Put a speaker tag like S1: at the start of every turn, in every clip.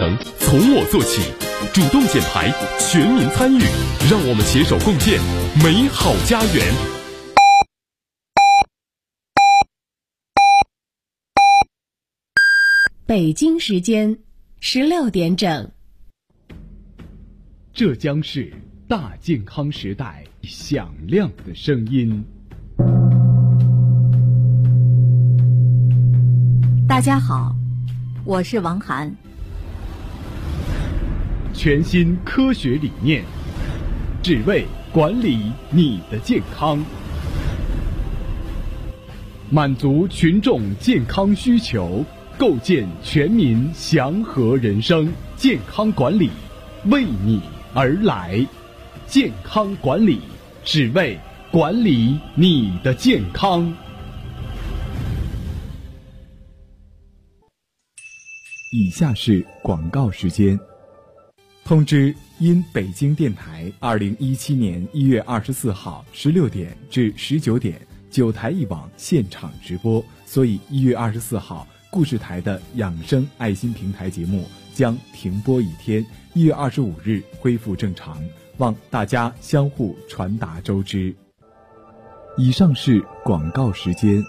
S1: 程从我做起，主动减排，全民参与，让我们携手共建美好家园。
S2: 北京时间16点整。
S3: 这将是大健康时代响亮的声音。
S4: 大家好，我是王涵。
S3: 全新科学理念，只为管理你的健康，满足群众健康需求，构建全民祥和人生。健康管理为你而来，健康管理只为管理你的健康。以下是广告时间。通知：因北京电台2017年1月24号16点至19点9台一网现场直播，所以1月24号故事台的养生爱心平台节目将停播一天，1月25日恢复正常，望大家相互传达周知。以上是广告时间。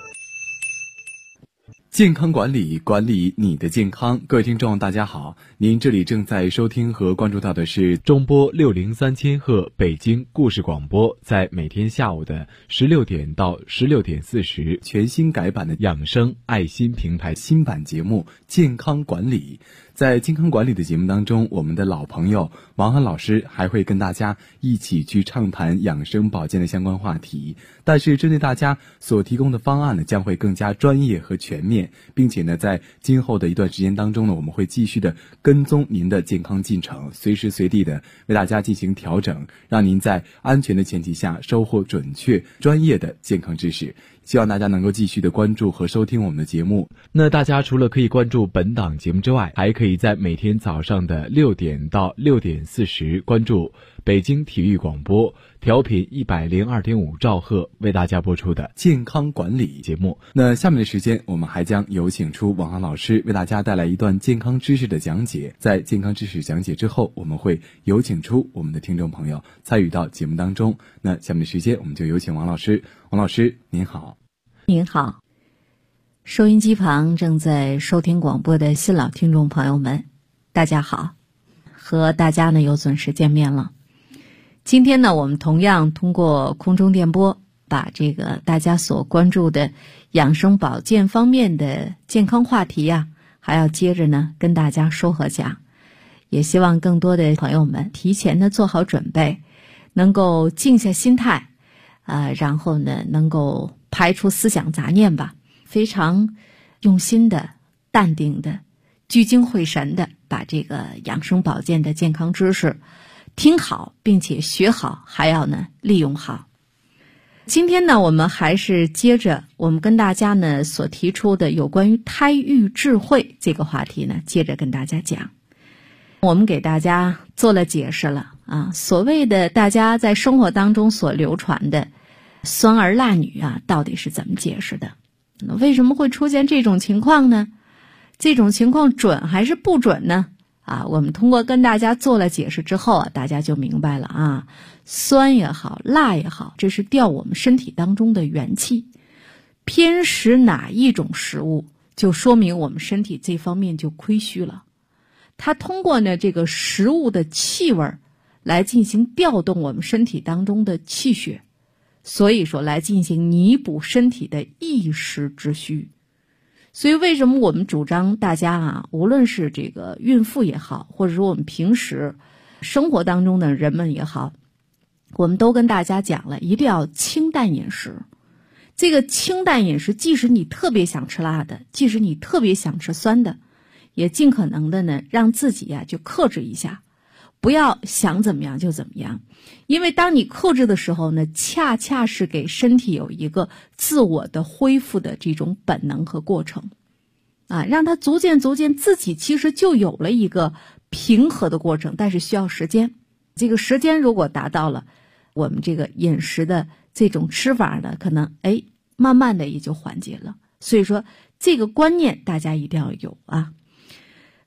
S3: 健康管理，管理你的健康。各位听众大家好，您这里正在收听和关注到的是中波603千赫北京故事广播，在每天下午的16点到16点40全新改版的养生爱心平台新版节目健康管理。在健康管理的节目当中，我们的老朋友王涵老师还会跟大家一起去畅谈养生保健的相关话题，但是针对大家所提供的方案呢，将会更加专业和全面，并且呢，在今后的一段时间当中呢，我们会继续的跟踪您的健康进程，随时随地的为大家进行调整，让您在安全的前提下收获准确专业的健康知识。希望大家能够继续的关注和收听我们的节目。那大家除了可以关注本档节目之外，还可以在每天早上的6点到6点40关注北京体育广播调频102.5兆赫为大家播出的健康管理节目。那下面的时间，我们还将有请出王涵老师为大家带来一段健康知识的讲解。在健康知识讲解之后，我们会有请出我们的听众朋友参与到节目当中。那下面的时间，我们就有请王老师。王老师您好。
S4: 您好，收音机旁正在收听广播的新老听众朋友们，大家好，和大家呢又准时见面了。今天呢，我们同样通过空中电波，把这个大家所关注的养生保健方面的健康话题呀，还要接着呢跟大家说和讲。也希望更多的朋友们提前的做好准备，能够静下心态，然后呢能够排除思想杂念吧，非常用心的、淡定的、聚精会神的把这个养生保健的健康知识听好，并且学好，还要呢利用好。今天呢，我们还是接着我们跟大家呢所提出的有关于胎育智慧这个话题呢，接着跟大家讲。我们给大家做了解释了啊，所谓的大家在生活当中所流传的酸儿辣女啊，到底是怎么解释的？为什么会出现这种情况呢？这种情况准还是不准呢？我们通过跟大家做了解释之后大家就明白了啊，酸也好，辣也好，这是调我们身体当中的元气。偏食哪一种食物，就说明我们身体这方面就亏虚了。它通过呢这个食物的气味来进行调动我们身体当中的气血。所以说来进行弥补身体的一时之需。所以为什么我们主张大家无论是这个孕妇也好，或者说我们平时生活当中的人们也好，我们都跟大家讲了，一定要清淡饮食。这个清淡饮食，即使你特别想吃辣的，即使你特别想吃酸的，也尽可能的呢让自己就克制一下，不要想怎么样就怎么样。因为当你克制的时候呢，恰恰是给身体有一个自我的恢复的这种本能和过程让它逐渐自己其实就有了一个平和的过程，但是需要时间。这个时间如果达到了，我们这个饮食的这种吃法呢，可能慢慢的也就缓解了。所以说这个观念大家一定要有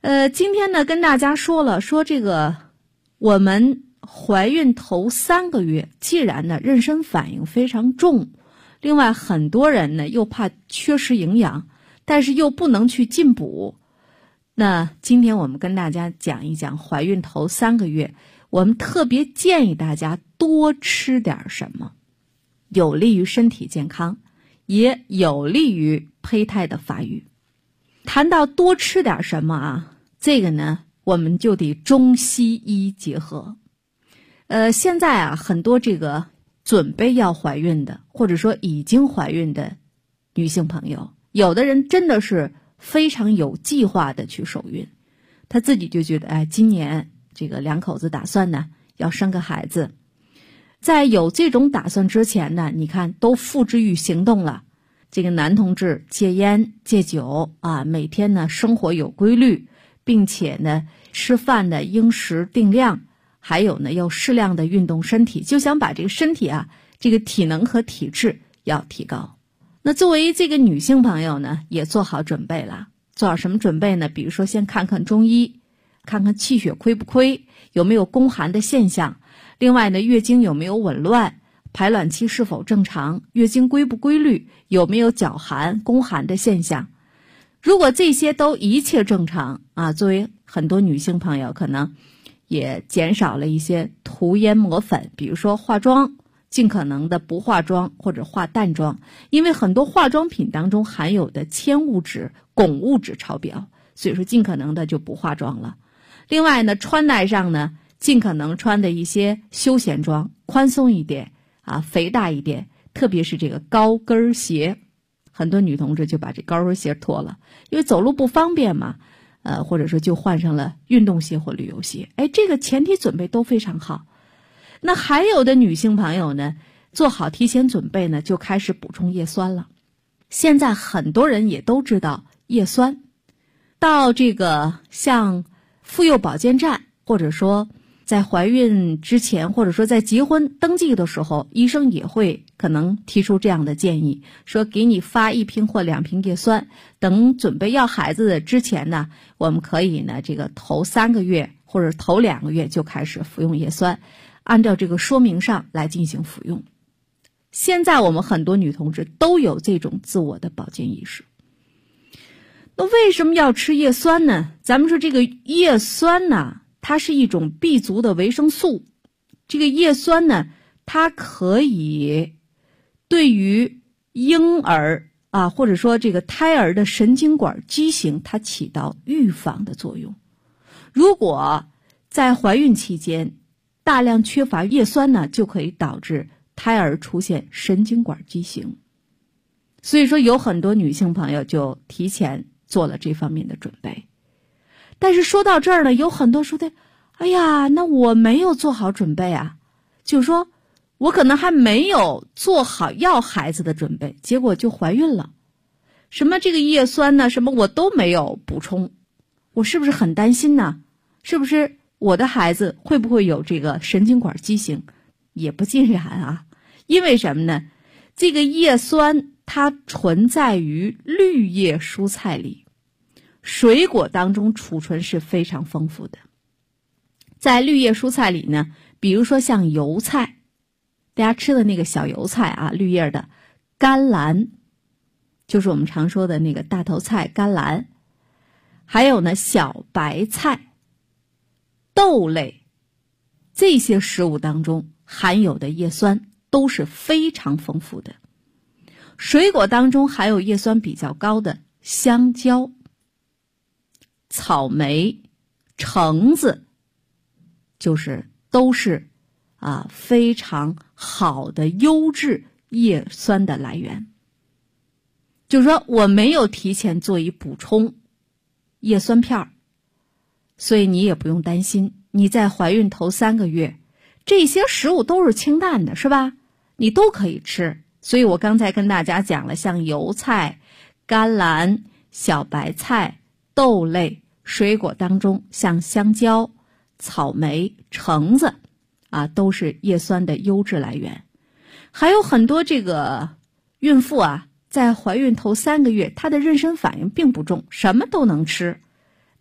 S4: 今天呢跟大家说这个我们怀孕头3个月，既然呢妊娠反应非常重，另外很多人呢又怕缺失营养，但是又不能去进补。那今天我们跟大家讲一讲怀孕头3个月，我们特别建议大家多吃点什么，有利于身体健康，也有利于胚胎的发育。谈到多吃点什么啊，这个呢我们就得中西医结合。现在啊很多这个准备要怀孕的，或者说已经怀孕的女性朋友，有的人真的是非常有计划的去受孕，她自己就觉得今年这个2口子打算呢要生个孩子。在有这种打算之前呢，你看都付之于行动了。这个男同志戒烟戒酒啊，每天呢生活有规律，并且呢吃饭呢应时定量，还有呢要适量的运动身体，就想把这个身体啊这个体能和体质要提高。那作为这个女性朋友呢，也做好准备了。做好什么准备呢？比如说先看看中医，看看气血亏不亏，有没有宫寒的现象。另外呢，月经有没有紊乱，排卵期是否正常，月经规不规律，有没有脚寒宫寒的现象。如果这些都一切正常啊，作为很多女性朋友可能也减少了一些涂烟抹粉，比如说化妆尽可能的不化妆或者化淡妆，因为很多化妆品当中含有的铅物质、汞物质超标，所以说尽可能的就不化妆了。另外呢，穿戴上呢，尽可能穿的一些休闲装，宽松一点啊，肥大一点，特别是这个高跟鞋，很多女同志就把这高跟鞋脱了，因为走路不方便嘛，或者说就换上了运动鞋或旅游鞋。这个前提准备都非常好。那还有的女性朋友呢，做好提前准备呢，就开始补充叶酸了。现在很多人也都知道叶酸，到这个像妇幼保健站，或者说在怀孕之前，或者说在结婚登记的时候，医生也会可能提出这样的建议，说给你发1瓶或2瓶叶酸，等准备要孩子的之前呢，我们可以呢这个头3个月或者头2个月就开始服用叶酸，按照这个说明上来进行服用。现在我们很多女同志都有这种自我的保健意识。那为什么要吃叶酸呢？咱们说这个叶酸呢，它是一种 B 族的维生素。这个叶酸呢，它可以对于婴儿啊，或者说这个胎儿的神经管畸形，它起到预防的作用。如果在怀孕期间大量缺乏叶酸呢，就可以导致胎儿出现神经管畸形。所以说有很多女性朋友就提前做了这方面的准备。但是说到这儿呢，有很多说的，哎呀，那我没有做好准备啊，就是说我可能还没有做好要孩子的准备，结果就怀孕了。什么这个叶酸呢，什么我都没有补充，我是不是很担心呢？是不是我的孩子会不会有这个神经管畸形？也不尽然啊。因为什么呢？这个叶酸它存在于绿叶蔬菜里，水果当中储存是非常丰富的。在绿叶蔬菜里呢，比如说像油菜，大家吃的那个小油菜啊，绿叶的甘蓝，就是我们常说的那个大头菜甘蓝，还有呢小白菜、豆类，这些食物当中含有的叶酸都是非常丰富的。水果当中含有叶酸比较高的香蕉、草莓、橙子，就是都是非常好的优质叶酸的来源。就是说我没有提前做一补充叶酸片，所以你也不用担心，你在怀孕头3个月这些食物都是清淡的，是吧？你都可以吃。所以我刚才跟大家讲了，像油菜、甘蓝、小白菜、豆类，水果当中像香蕉、草莓、橙子都是叶酸的优质来源。还有很多这个孕妇在怀孕头3个月，她的妊娠反应并不重，什么都能吃，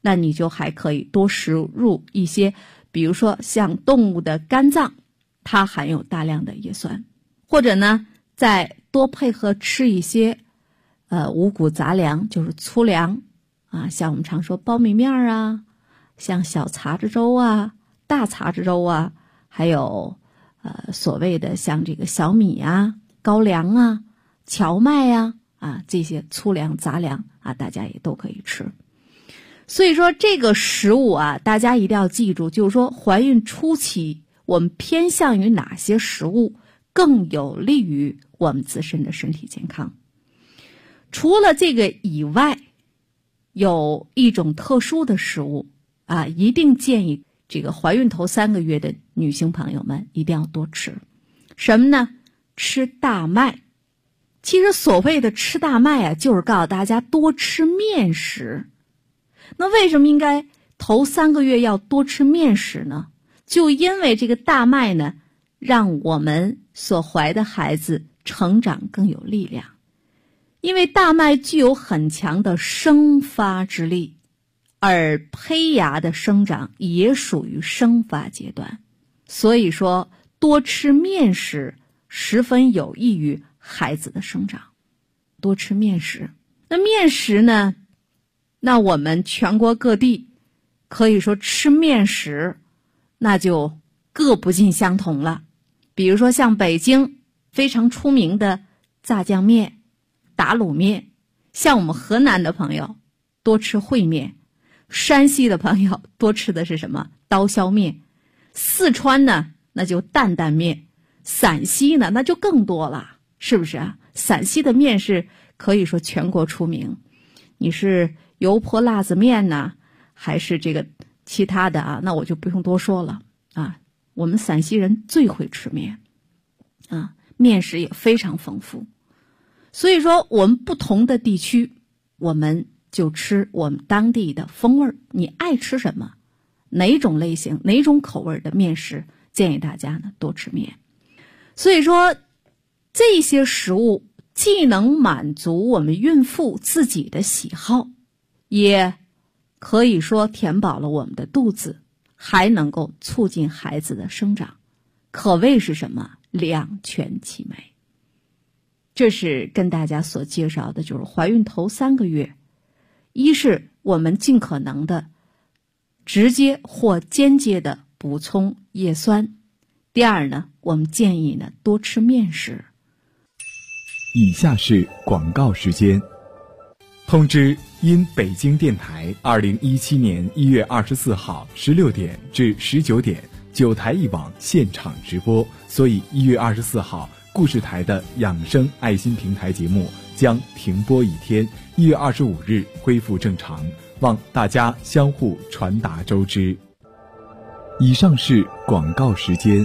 S4: 那你就还可以多食入一些，比如说像动物的肝脏，它含有大量的叶酸，或者呢再多配合吃一些五谷杂粮，就是粗粮啊，像我们常说苞米面啊，像小碴子粥啊、大碴子粥啊，还有所谓的像这个小米啊、高粱啊、荞麦啊这些粗粮杂粮啊，大家也都可以吃。所以说这个食物啊，大家一定要记住，就是说怀孕初期我们偏向于哪些食物更有利于我们自身的身体健康。除了这个以外，有一种特殊的食物啊，一定建议这个怀孕头3个月的女性朋友们一定要多吃。什么呢？吃大麦。其实所谓的吃大麦啊，就是告诉大家多吃面食。那为什么应该头3个月要多吃面食呢？就因为这个大麦呢，让我们所怀的孩子成长更有力量。因为大麦具有很强的生发之力，而胚芽的生长也属于生发阶段，所以说多吃面食十分有益于孩子的生长。多吃面食，那面食呢，那我们全国各地可以说吃面食那就各不尽相同了。比如说像北京非常出名的炸酱面、打卤面，像我们河南的朋友多吃烩面，山西的朋友多吃的是什么？刀削面，四川呢那就担担面，陕西呢那就更多了，是不是啊？陕西的面是可以说全国出名，你是油泼辣子面呢，还是这个其他的啊，那我就不用多说了啊。我们陕西人最会吃面啊，面食也非常丰富。所以说我们不同的地区，我们就吃我们当地的风味，你爱吃什么，哪种类型哪种口味的面食，建议大家呢多吃面。所以说这些食物既能满足我们孕妇自己的喜好，也可以说填饱了我们的肚子，还能够促进孩子的生长，可谓是什么两全其美。这是跟大家所介绍的，就是怀孕头3个月，一是我们尽可能的直接或间接的补充叶酸，第二呢，我们建议呢多吃面食。
S3: 以下是广告时间。通知：因北京电台2017年1月24号16点至19点9台1网现场直播，所以1月24号故事台的养生爱心平台节目将停播1天，1月25日恢复正常，望大家相互传达周知。以上是广告时间。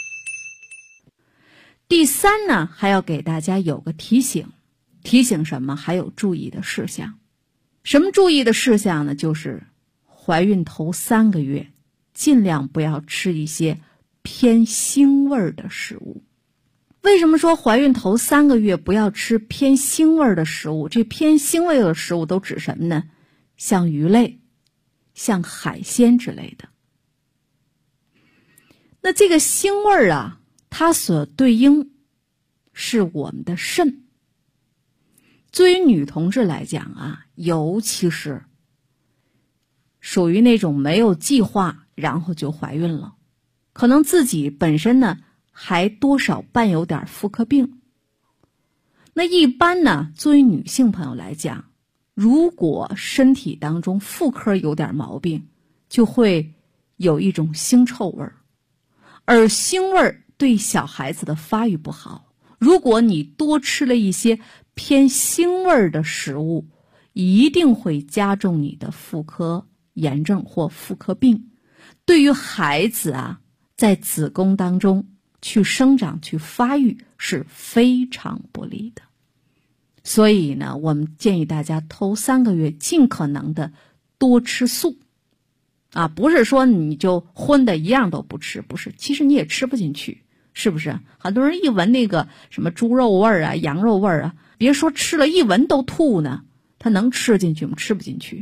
S4: 第3呢，还要给大家有个提醒，提醒什么？还有注意的事项。什么注意的事项呢？就是怀孕头3个月，尽量不要吃一些偏腥味的食物。为什么说怀孕头3个月不要吃偏腥味的食物？这偏腥味的食物都指什么呢？像鱼类、像海鲜之类的。那这个腥味啊，它所对应是我们的肾。作为女同志来讲啊，尤其是属于那种没有计划然后就怀孕了，可能自己本身呢还多少伴有点妇科病。那一般呢，作为女性朋友来讲，如果身体当中妇科有点毛病，就会有一种腥臭味儿，而腥味儿对小孩子的发育不好。如果你多吃了一些偏腥味的食物，一定会加重你的妇科炎症或妇科病，对于孩子啊在子宫当中去生长去发育是非常不利的。所以呢，我们建议大家头3个月尽可能的多吃素啊，不是说你就荤的一样都不吃，不是，其实你也吃不进去，是不是？很多人一闻那个什么猪肉味儿啊、羊肉味儿啊，别说吃了一闻都吐呢，他能吃进去吗？吃不进去。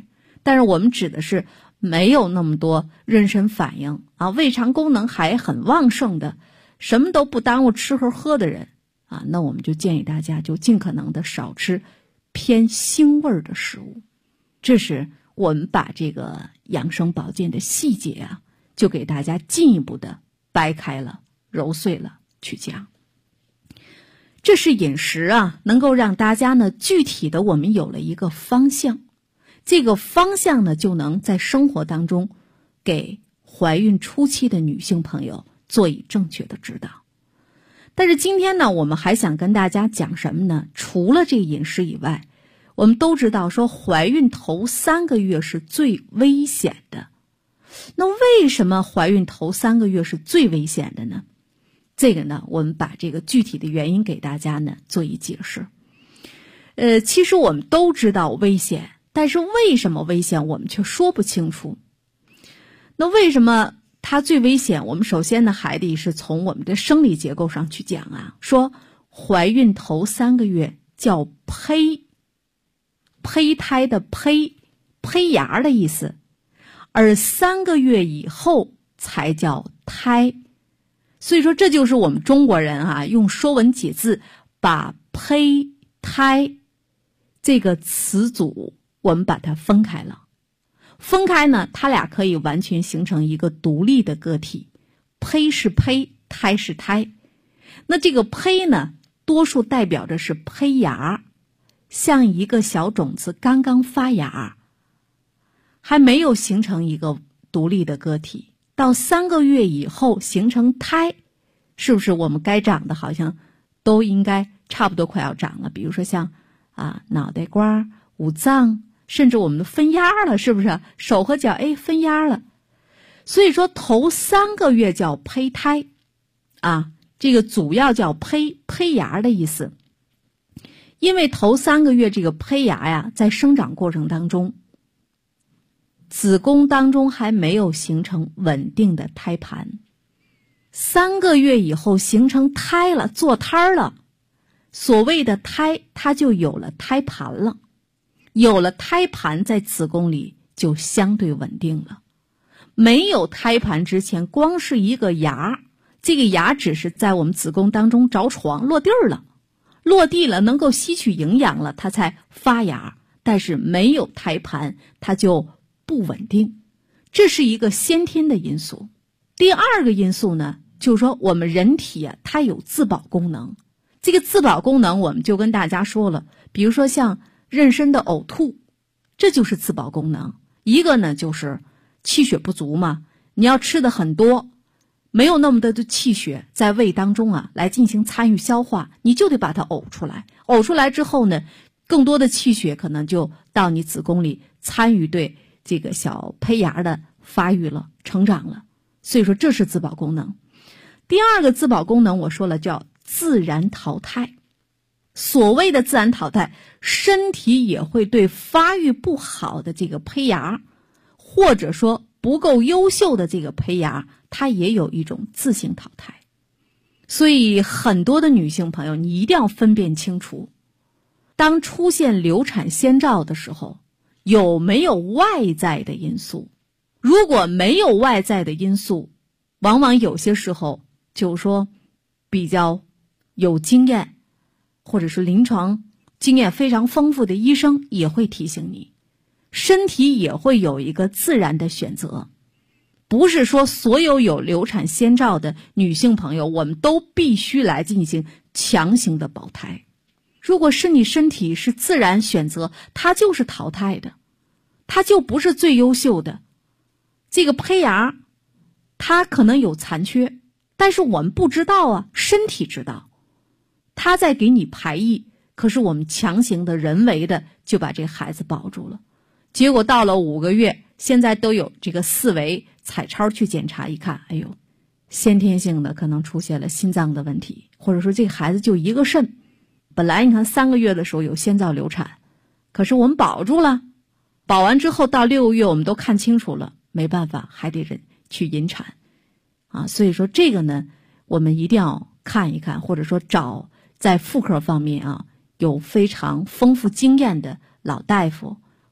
S4: 但是我们指的是没有那么多妊娠反应啊，胃肠功能还很旺盛的，什么都不耽误吃和喝的人啊，那我们就建议大家就尽可能的少吃偏腥味的食物。这是我们把这个养生保健的细节啊，就给大家进一步的掰开了、揉碎了去讲。这是饮食啊，能够让大家呢具体的我们有了一个方向，这个方向呢就能在生活当中给怀孕初期的女性朋友做以正确的指导。但是今天呢，我们还想跟大家讲什么呢？除了这个饮食以外，我们都知道说怀孕头3个月是最危险的。那为什么怀孕头3个月是最危险的呢？这个呢，我们把这个具体的原因给大家呢做一解释。其实我们都知道危险，但是为什么危险我们却说不清楚。那为什么它最危险？我们首先呢还得是从我们的生理结构上去讲啊，说怀孕头3个月叫胚胎的胚芽的意思，而3个月以后才叫胎。所以说这就是我们中国人啊用说文解字把胚胎这个词组我们把它分开了。分开呢，它俩可以完全形成一个独立的个体，胚是胚，胎是胎。那这个胚呢，多数代表着是胚芽，像一个小种子刚刚发芽，还没有形成一个独立的个体。到3个月以后形成胎，是不是我们该长的好像都应该差不多快要长了？比如说像脑袋瓜、五脏，甚至我们的分丫了，是不是？手和脚分丫了。所以说头3个月叫胚胎啊，这个主要叫胚芽的意思。因为头3个月这个胚芽呀，在生长过程当中，子宫当中还没有形成稳定的胎盘。3个月以后形成胎了，坐胎了。所谓的胎，它就有了胎盘了。有了胎盘，在子宫里就相对稳定了。没有胎盘之前，光是一个芽，这个芽只是在我们子宫当中着床落地了，落地了能够吸取营养了，它才发芽。但是没有胎盘，它就不稳定，这是一个先天的因素。第二个因素呢，就是说我们人体啊，它有自保功能。这个自保功能我们就跟大家说了，比如说像妊娠的呕吐，这就是自保功能。一个呢就是气血不足嘛，你要吃的很多，没有那么多的气血在胃当中啊来进行参与消化，你就得把它呕出来。呕出来之后呢，更多的气血可能就到你子宫里参与对这个小胚芽的发育了、成长了。所以说这是自保功能。第二个自保功能我说了叫自然淘汰。所谓的自然淘汰，身体也会对发育不好的这个胚芽，或者说不够优秀的这个胚芽，它也有一种自行淘汰。所以很多的女性朋友，你一定要分辨清楚，当出现流产先兆的时候，有没有外在的因素。如果没有外在的因素，往往有些时候就是说比较有经验或者是临床经验非常丰富的医生也会提醒你，身体也会有一个自然的选择。不是说所有有流产先兆的女性朋友我们都必须来进行强行的保胎。如果是你身体是自然选择，它就是淘汰的，它就不是最优秀的。这个胚芽它可能有残缺，但是我们不知道啊，身体知道，它在给你排异，可是我们强行的人为的就把这孩子保住了。结果到了5个月，现在都有这个4维彩超去检查，一看，哎呦，先天性的可能出现了心脏的问题，或者说这个孩子就一个肾。本来你看3个月的时候有先兆流产，可是我们保住了，保完之后到6个月我们都看清楚了，没办法还得去引产啊。所以说这个呢，我们一定要看一看，或者说找在妇科方面啊有非常丰富经验的老大夫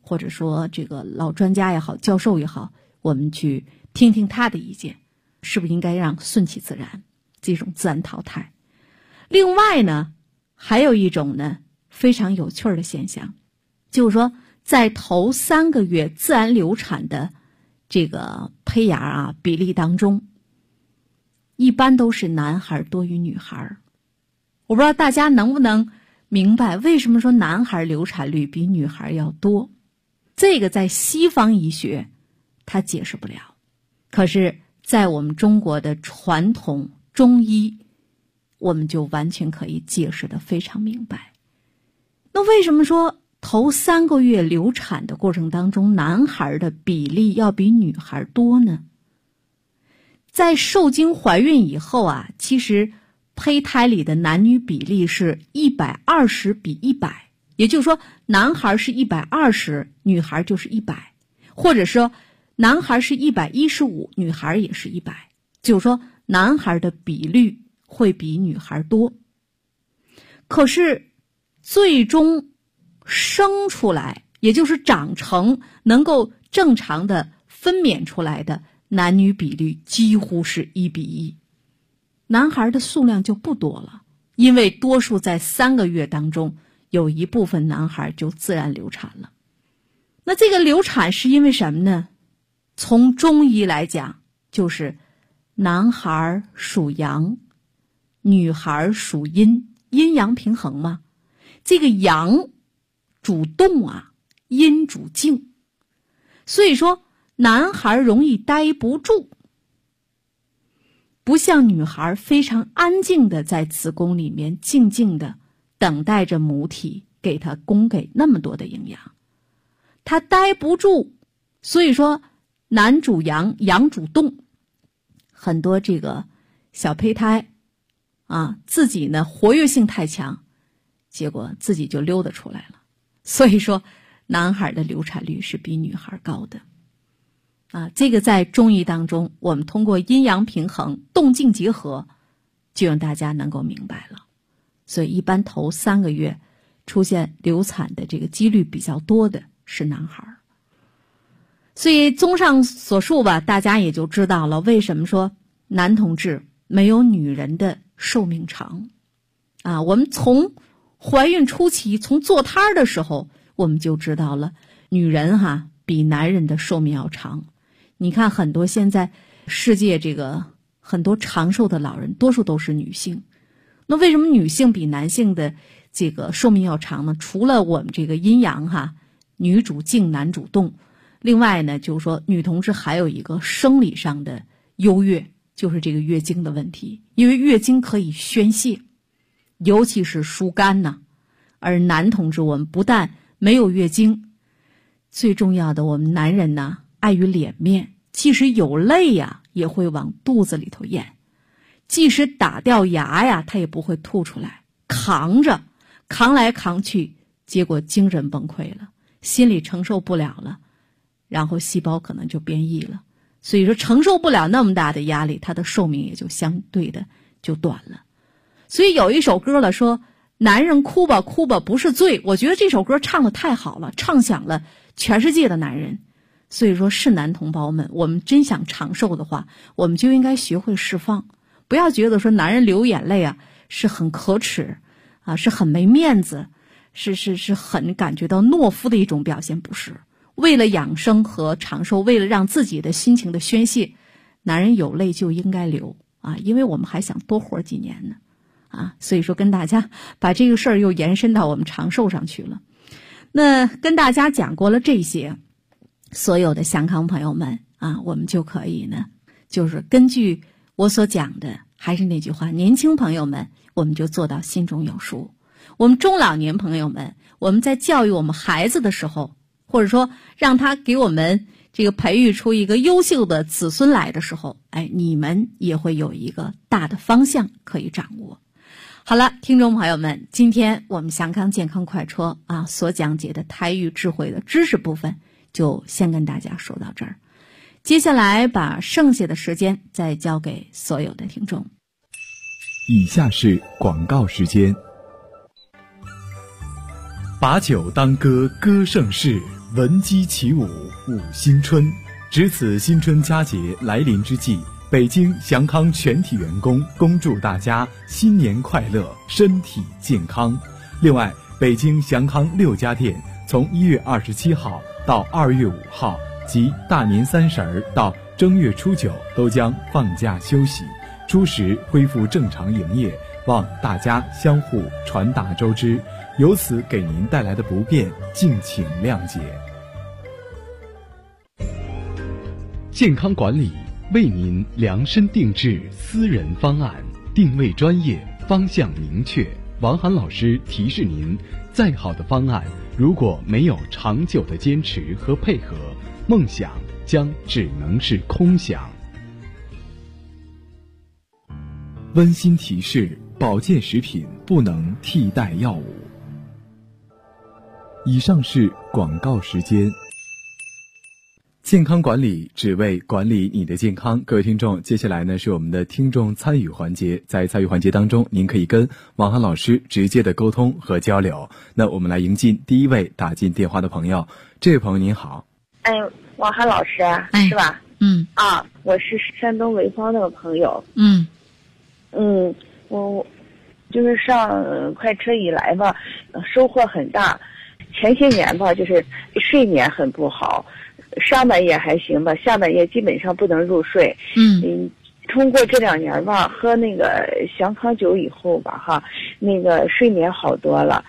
S4: 或者说这个老专家也好，教授也好，我们去听听他的意见，是不是应该让顺其自然，这种自然淘汰。另外呢，还有一种呢非常有趣的现象，就是说在头3个月自然流产的这个胚芽比例当中，一般都是男孩多于女孩。我不知道大家能不能明白为什么说男孩流产率比女孩要多，这个在西方医学它解释不了，可是在我们中国的传统中医，我们就完全可以解释得非常明白。那为什么说头3个月流产的过程当中，男孩的比例要比女孩多呢？在受精怀孕以后其实胚胎里的男女比例是120比100，也就是说男孩是120，女孩就是100，或者说男孩是115，女孩也是100，就是说男孩的比率会比女孩多。可是最终生出来，也就是长成能够正常的分娩出来的男女比率几乎是1比1，男孩的数量就不多了，因为多数在3个月当中有一部分男孩就自然流产了。那这个流产是因为什么呢？从中医来讲，就是男孩属阳，女孩属阴，阴阳平衡嘛。这个阳主动阴主静，所以说男孩容易待不住，不像女孩非常安静的在子宫里面静静的等待着母体给他供给那么多的营养，他待不住，所以说男主阳，阳主动，很多这个小胚胎自己呢活跃性太强，结果自己就溜达出来了。所以说男孩的流产率是比女孩高的这个在中医当中，我们通过阴阳平衡、动静结合，就让大家能够明白了。所以一般头3个月出现流产的这个几率比较多的是男孩。所以综上所述吧，大家也就知道了为什么说男同志没有女人的寿命长我们从怀孕初期，从坐胎的时候，我们就知道了女人比男人的寿命要长。你看很多现在世界这个很多长寿的老人多数都是女性，那为什么女性比男性的这个寿命要长呢？除了我们这个阴阳女主静男主动，另外呢就是说女同志还有一个生理上的优越，就是这个月经的问题，因为月经可以宣泄，尤其是疏肝而男同志我们不但没有月经，最重要的我们男人碍于脸面，即使有泪也会往肚子里头咽，即使打掉牙他也不会吐出来，扛着，扛来扛去，结果精神崩溃了，心里承受不了了，然后细胞可能就变异了。所以说承受不了那么大的压力，他的寿命也就相对的就短了。所以有一首歌了，说男人哭吧哭吧不是罪，我觉得这首歌唱得太好了，唱响了全世界的男人。所以说是男同胞们，我们真想长寿的话，我们就应该学会释放，不要觉得说男人流眼泪是很可耻是很没面子，是很感觉到懦夫的一种表现，不是。为了养生和长寿，为了让自己的心情的宣泄，男人有泪就应该流因为我们还想多活几年呢所以说跟大家把这个事儿又延伸到我们长寿上去了。那跟大家讲过了这些，所有的香康朋友们我们就可以呢，就是根据我所讲的，还是那句话，年轻朋友们我们就做到心中有数，我们中老年朋友们，我们在教育我们孩子的时候，或者说让他给我们这个培育出一个优秀的子孙来的时候，你们也会有一个大的方向可以掌握。好了，听众朋友们，今天我们祥康健康快车所讲解的胎育智慧的知识部分就先跟大家说到这儿，接下来把剩下的时间再交给所有的听众。
S3: 以下是广告时间。
S1: 把酒当歌，歌盛世；
S3: 闻鸡起舞舞新春。值此新春佳节来临之际，北京祥康全体员工恭祝大家新年快乐，身体健康。另外，北京祥康6家店从1月27号到2月5号及大年30到正月初9都将放假休息，初时恢复正常营业，望大家相互传达周知，由此给您带来的不便，敬请谅解。
S1: 健康管理为您量身定制私人方案，定位专业，方向明确。王涵老师提示您，再好的方案，如果没有长久的坚持和配合，梦想将只能是空想。
S3: 温馨提示：保健食品不能替代药物。以上是广告时间。健康管理只为管理你的健康。各位听众，接下来呢是我们的听众参与环节。在参与环节当中，您可以跟王涵老师直接的沟通和交流。那我们来迎进第一位打进电话的朋友。这位朋友您好。
S5: 王涵老师是吧？我是山东潍坊那个朋友。我就是上快车以来吧，收获很大。前些年吧，就是睡眠很不好。上半夜还行吧，下半夜基本上不能入睡。通过这2年吧，喝那个祥康酒以后吧，那个睡眠好多了。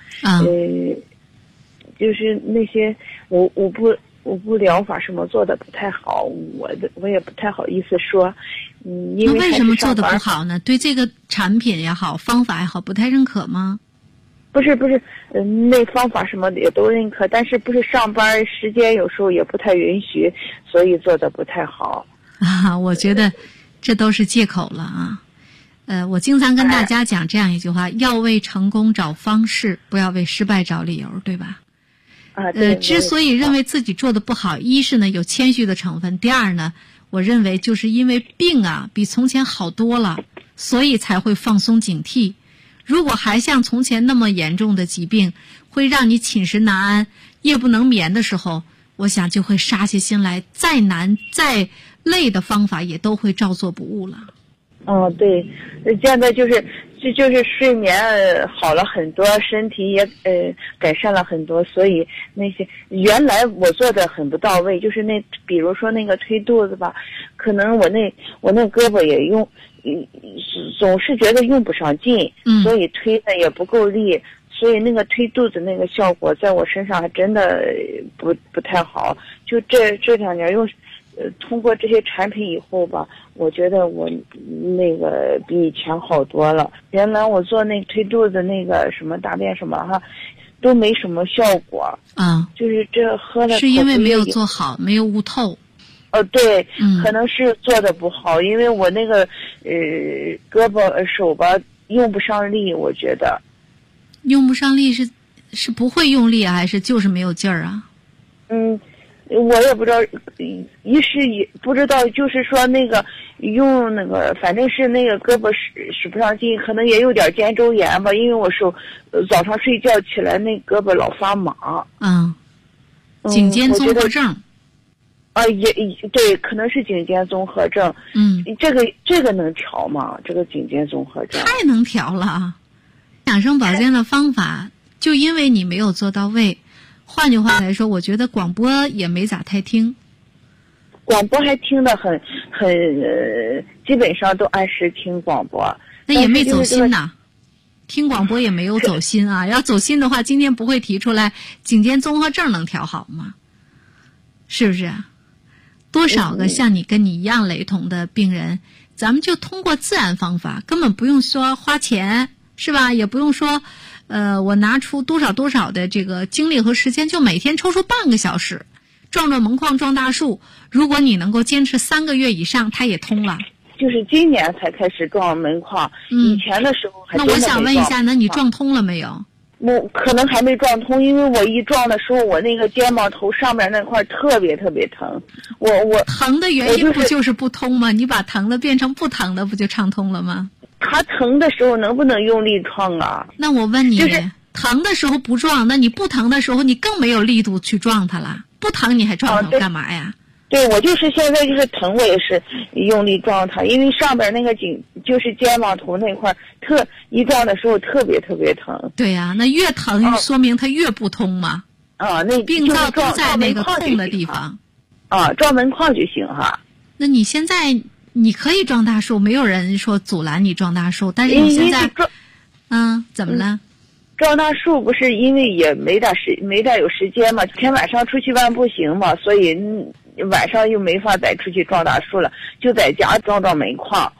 S5: 就是那些五步疗法什么做的不太好，我也不太好意思说。因为
S4: 为什么做的不好呢？对这个产品也好，方法也好，不太认可吗？
S5: 不是，那方法什么的也都认可，但是不是上班时间有时候也不太允许，所以做的不太好。
S4: 我觉得这都是借口了啊。我经常跟大家讲这样一句话：要为成功找方式，不要为失败找理由，对吧？
S5: 对。
S4: 之所以认为自己做的不好，一是呢有谦虚的成分，第二呢，我认为就是因为病比从前好多了，所以才会放松警惕。如果还像从前那么严重的疾病，会让你寝食难安、夜不能眠的时候，我想就会杀下心来，再难再累的方法也都会照做不误了。
S5: 对，现在就是睡眠好了很多，身体也改善了很多，所以那些原来我做的很不到位，就是比如说那个推肚子吧，可能我那胳膊也用。总是觉得用不上劲，所以推的也不够力，所以那个推肚子那个效果在我身上还真的不太好。就这2年用，通过这些产品以后吧，我觉得我那个比以前好多了。原来我做那推肚子那个什么大便什么都没什么效果就是这喝了
S4: 是因为没有做好，没有悟透。
S5: 对，可能是做的不好，因为我那个胳膊手吧用不上力，我觉得。
S4: 用不上力是不会用力还是就是没有劲儿啊？
S5: 我也不知道，一是也不知道，就是说那个用那个，反正是那个胳膊使不上劲，可能也有点肩周炎吧，因为我早上睡觉起来那胳膊老发麻。
S4: 颈肩综合症。
S5: 也对，可能是颈肩综合症。这个能调吗？这个颈肩综合症
S4: 太能调了。养生保健的方法，就因为你没有做到位。换句话来说，我觉得广播也没咋太听。
S5: 广播还听得很基本上都按时听广播。
S4: 那也没走心呐。听广播也没有走心啊！要走心的话，今天不会提出来颈肩综合症能调好吗？是不是？多少个像你跟你一样雷同的病人，咱们就通过自然方法，根本不用说花钱，是吧？也不用说，我拿出多少的这个精力和时间，就每天抽出半个小时，壮门框撞大树。如果你能够坚持3个月以上，它也通了。
S5: 就是今年才开始撞门框，以前的时候还真的没撞。
S4: 那我想问一下，那你撞通了没有？
S5: 我可能还没撞通，因为我一撞的时候，我那个肩膀头上面那块特别疼。我
S4: 疼的原因不就是不通吗？你把疼的变成不疼的，不就畅通了吗？
S5: 他疼的时候能不能用力撞啊？
S4: 那我问你，疼的时候不撞，那你不疼的时候，你更没有力度去撞它了。 不疼你还撞它干嘛呀？
S5: 对，我就是现在就是疼，我也是用力撞它，因为上边那个就是肩膀头那块一撞的时候特别特别疼。
S4: 对呀，那越疼说明它越不通嘛。
S5: 那
S4: 病灶都在那个痛的地方。
S5: 撞门框就行哈。
S4: 那你现在你可以撞大树，没有人说阻拦你撞大树，但是你现在怎么了？
S5: 撞大树不是因为也没大有时间嘛，天晚上出去万步行嘛，所以晚上又没法再出去撞大树了，就在家撞门框。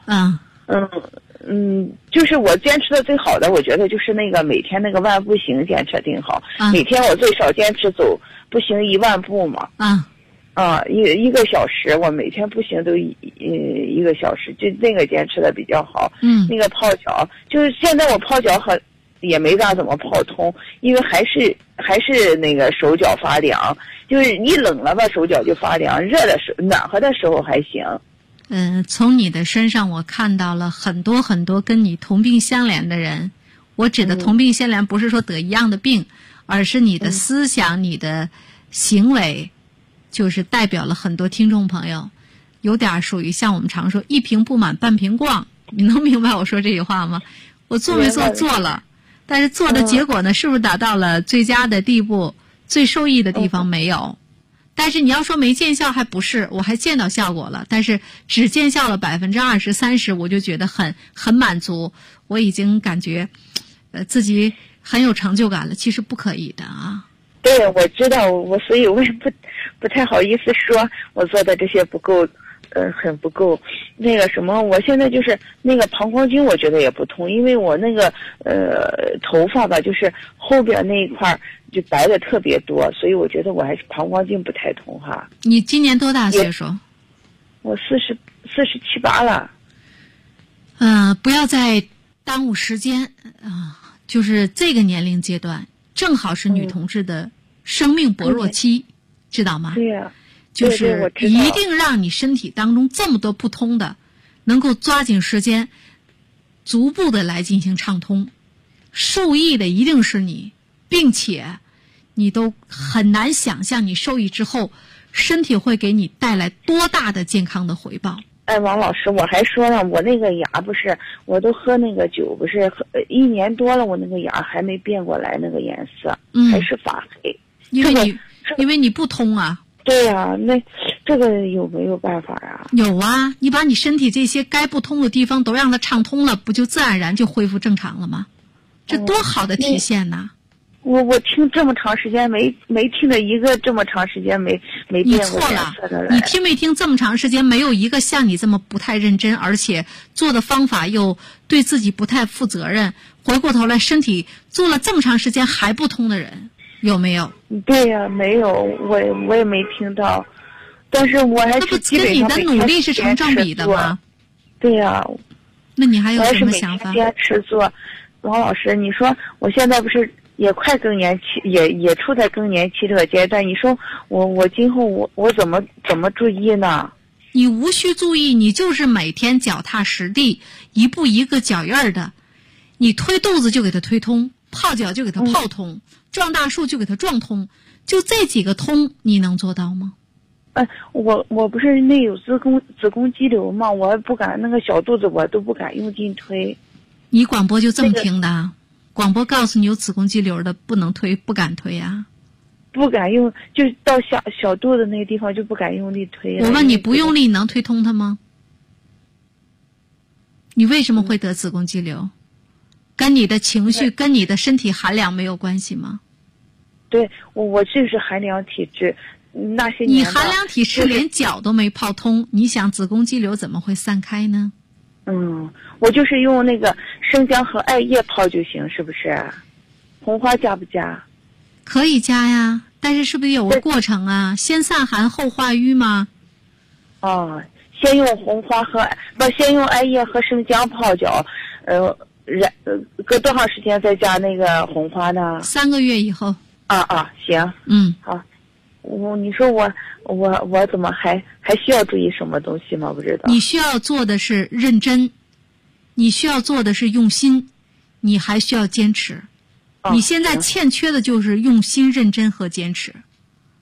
S5: 就是我坚持的最好的，我觉得就是那个每天那个万步行坚持挺好。每天我最少坚持步行1万步嘛。一个小时，我每天步行都1个小时，就那个坚持的比较好。那个泡脚，就是现在我泡脚也没咋怎么泡通，因为还是那个手脚发凉，就是你冷了吧手脚就发凉，暖和的时候还行。
S4: 从你的身上我看到了很多很多跟你同病相怜的人。我指的同病相怜不是说得一样的病，而是你的思想、你的行为，就是代表了很多听众朋友，有点属于像我们常说一瓶不满半瓶逛。你能明白我说这句话吗？我做没做做了，但是做的结果呢，是不是达到了最佳的地步？最受益的地方没有。但是你要说没见效，还不是，我还见到效果了，但是只见效了20%、30%，我就觉得很满足，我已经感觉自己很有成就感了。其实不可以的啊。
S5: 对，我知道，所以我也不太好意思说我做的这些不够，很不够。那个什么，我现在就是那个膀胱经，我觉得也不通，因为我那个头发吧，就是后边那一块就白的特别多，所以我觉得我还是膀胱经不太通哈。
S4: 你今年多大岁数？
S5: 我47、8了。
S4: 不要再耽误时间就是这个年龄阶段，正好是女同志的生命薄弱期，知道吗？
S5: 对呀。
S4: 就是一定让你身体当中这么多不通的，能够抓紧时间，逐步的来进行畅通。受益的一定是你，并且你都很难想象你受益之后，身体会给你带来多大的健康的回报。
S5: 王老师，我还说呢，我那个牙不是，我都喝那个酒，不是1年多了，我那个牙还没变过来那个颜色，还是发黑。
S4: 因为你不通啊。
S5: 对呀，那这个有没有办法啊？
S4: 有啊，你把你身体这些该不通的地方都让它畅通了，不就自然而然就恢复正常了吗？这多好的体现呐！
S5: 我听这么长时间没听着一个这么长时间没变过颜色的人。
S4: 你听没听这么长时间没有一个像你这么不太认真，而且做的方法又对自己不太负责任，回过头来身体做了这么长时间还不通的人，有没有？
S5: 对呀，没有，我也没听到，但是我还是基本上
S4: 那不跟你的努力是成正比的吗？
S5: 对呀。
S4: 那你还有什么想法？
S5: 我还是每天坚持做。王老师，你说我现在不是也快更年期，也处在更年期这个阶段，你说我今后我怎么注意呢？
S4: 你无需注意，你就是每天脚踏实地，一步一个脚印儿的，你推肚子就给它推通，泡脚就给它泡通，撞大树就给它撞通，就这几个通，你能做到吗？
S5: 我不是内有子宫肌瘤吗？我不敢那个小肚子，我都不敢用劲推。
S4: 你广播就这么听的？广播告诉你有子宫肌瘤的不能推，不敢推啊？
S5: 不敢用，就到小肚子那个地方就不敢用力推。
S4: 我问你，不用力能推通它吗？你为什么会得子宫肌瘤？跟你的情绪、跟你的身体寒凉没有关系吗？
S5: 对，我就是寒凉体质，那些年
S4: 你寒凉体质连脚都没泡通，你想子宫肌瘤怎么会散开呢？
S5: 我就是用那个生姜和艾叶泡就行，是不是？红花加不加？
S4: 可以加呀，但是是不是有个过程啊？先散寒后化瘀吗？
S5: 先用红花先用艾叶和生姜泡脚，隔多长时间再加那个红花呢
S4: ？3个月以后。
S5: 行。好。你说我怎么还需要注意什么东西吗？不知道。
S4: 你需要做的是认真，你需要做的是用心，你还需要坚持。你现在欠缺的就是用心、认真和坚持，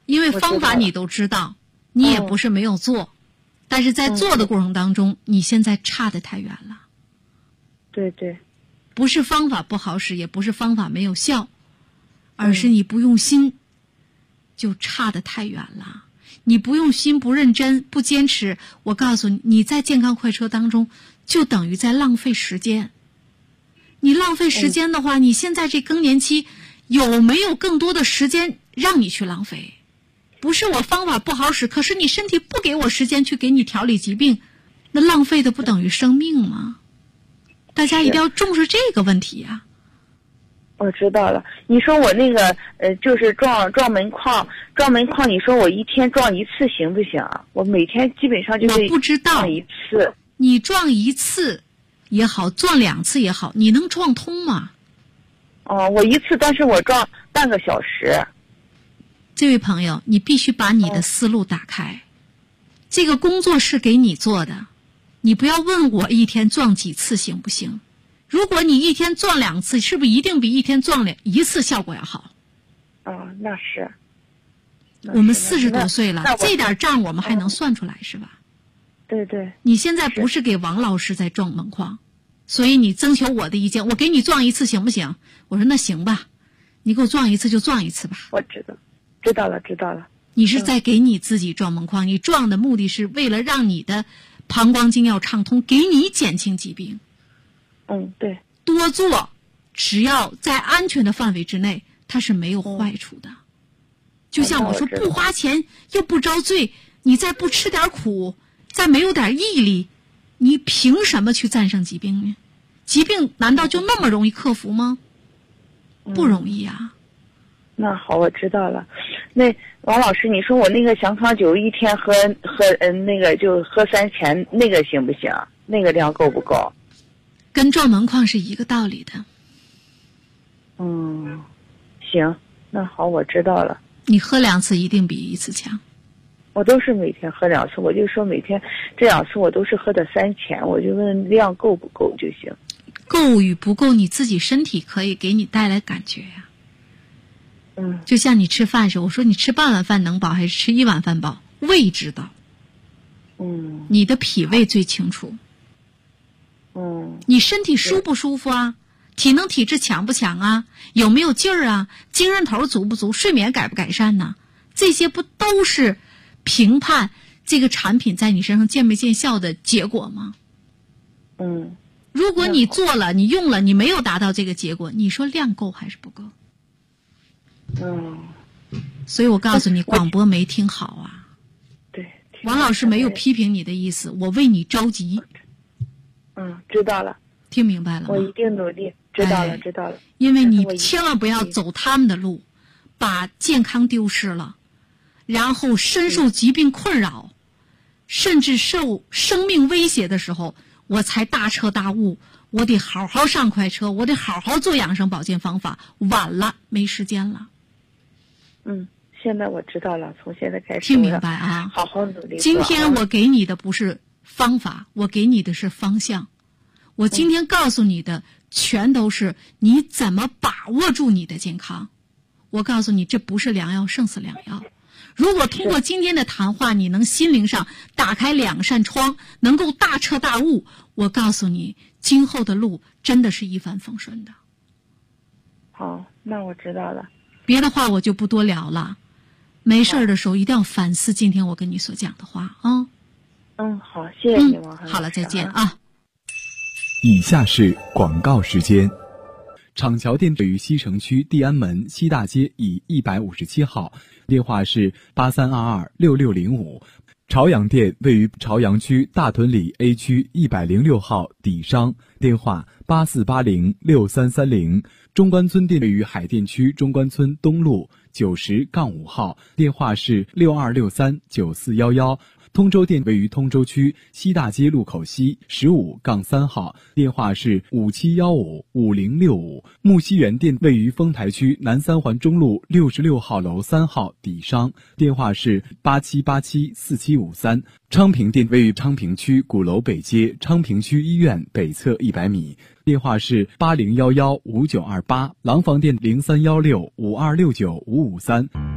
S4: 因为方法你都知道，你也不是没有做，但是在做的过程当中，你现在差得太远了。
S5: 对对，
S4: 不是方法不好使，也不是方法没有效，而是你不用心，就差得太远了。你不用心、不认真、不坚持，我告诉你，你在健康快车当中就等于在浪费时间。你浪费时间的话，你现在这更年期有没有更多的时间让你去浪费？不是我方法不好使，可是你身体不给我时间去给你调理疾病，那浪费的不等于生命吗？大家一定要重视这个问题啊。
S5: 我知道了。你说我那个就是撞门框，你说我一天撞一次行不行啊？我每天基本上就是
S4: 我不知道
S5: 撞一次。
S4: 你撞一次也好，撞2次也好，你能撞通吗？
S5: 我一次，但是我撞半个小时。
S4: 这位朋友，你必须把你的思路打开。这个工作是给你做的，你不要问我一天撞几次行不行。如果你一天撞2次，是不是一定比一天撞1次效果要好？
S5: 那是。
S4: 我们40多岁了，这点账我们还能算出来是吧？
S5: 对对。
S4: 你现在不是给王老师在撞门框，所以你征求我的意见，我给你撞1次行不行？我说那行吧，你给我撞1次就撞1次吧。
S5: 我知道了。
S4: 你是在给你自己撞门框，你撞的目的是为了让你的膀胱经要畅通，给你减轻疾病。
S5: 对。
S4: 多做，只要在安全的范围之内，它是没有坏处的。就像我说，不花钱又不遭罪，你再不吃点苦，再没有点毅力，你凭什么去战胜疾病呢？疾病难道就那么容易克服吗？不容易啊。
S5: 那好，我知道了。那王老师，你说我那个祥康酒一天喝那个就喝3钱，那个行不行？那个量够不够？
S4: 跟撞门框是一个道理的。
S5: 行，那好，我知道了。
S4: 你喝2次一定比1次强。
S5: 我都是每天喝2次，我就说每天这2次我都是喝的3钱，我就问量够不够就行。
S4: 够与不够，你自己身体可以给你带来感觉呀。就像你吃饭时，我说你吃半碗饭能饱还是吃1碗饭饱？胃知道。你的脾胃最清楚。你身体舒不舒服啊？体能体质强不强啊？有没有劲儿啊？精神头足不足？睡眠改不改善呢？这些不都是评判这个产品在你身上见没见效的结果吗？如果你做了，你用了，你没有达到这个结果，你说量够还是不够？所以我告诉你，广播没听好啊。
S5: 对，
S4: 王老师没有批评你的意思，我为你着急。
S5: 知道了。
S4: 听明白了吗？
S5: 我一定努力。知道了。
S4: 因为你千万不要走他们的路，把健康丢失了，然后深受疾病困扰，甚至受生命威胁的时候，我才大彻大悟，我得好好上快车，我得好好做养生保健方法。晚了，没时间了。
S5: 现在我知道了，从现在开始
S4: 听明白啊？
S5: 好好努力。
S4: 今天我给你的不是方法，我给你的是方向。我今天告诉你的全都是你怎么把握住你的健康。我告诉你，这不是良药胜似良药。如果通过今天的谈话，你能心灵上打开2扇窗，能够大彻大悟，我告诉你，今后的路真的是一帆风顺的。
S5: 好，那我知道了。
S4: 别的话我就不多聊了。没事的时候一定要反思今天我跟你所讲的话啊。
S5: 好，谢谢你，王涵老师。
S4: 好了，再见啊。
S3: 以下是广告时间。厂桥店位于西城区地安门西大街以157号，电话是83226605。朝阳店位于朝阳区大屯里 A 区106号底商，电话84806330。中关村店位于海淀区中关村东路90-5号，电话是62639411。通州店位于通州区西大街路口西15-3号，电话是57155065。木樨园店位于丰台区南三环中路66号楼3号底商，电话是87874753。昌平店位于昌平区鼓楼北街昌平区医院北侧100米，电话是80115928。廊坊店031652695553。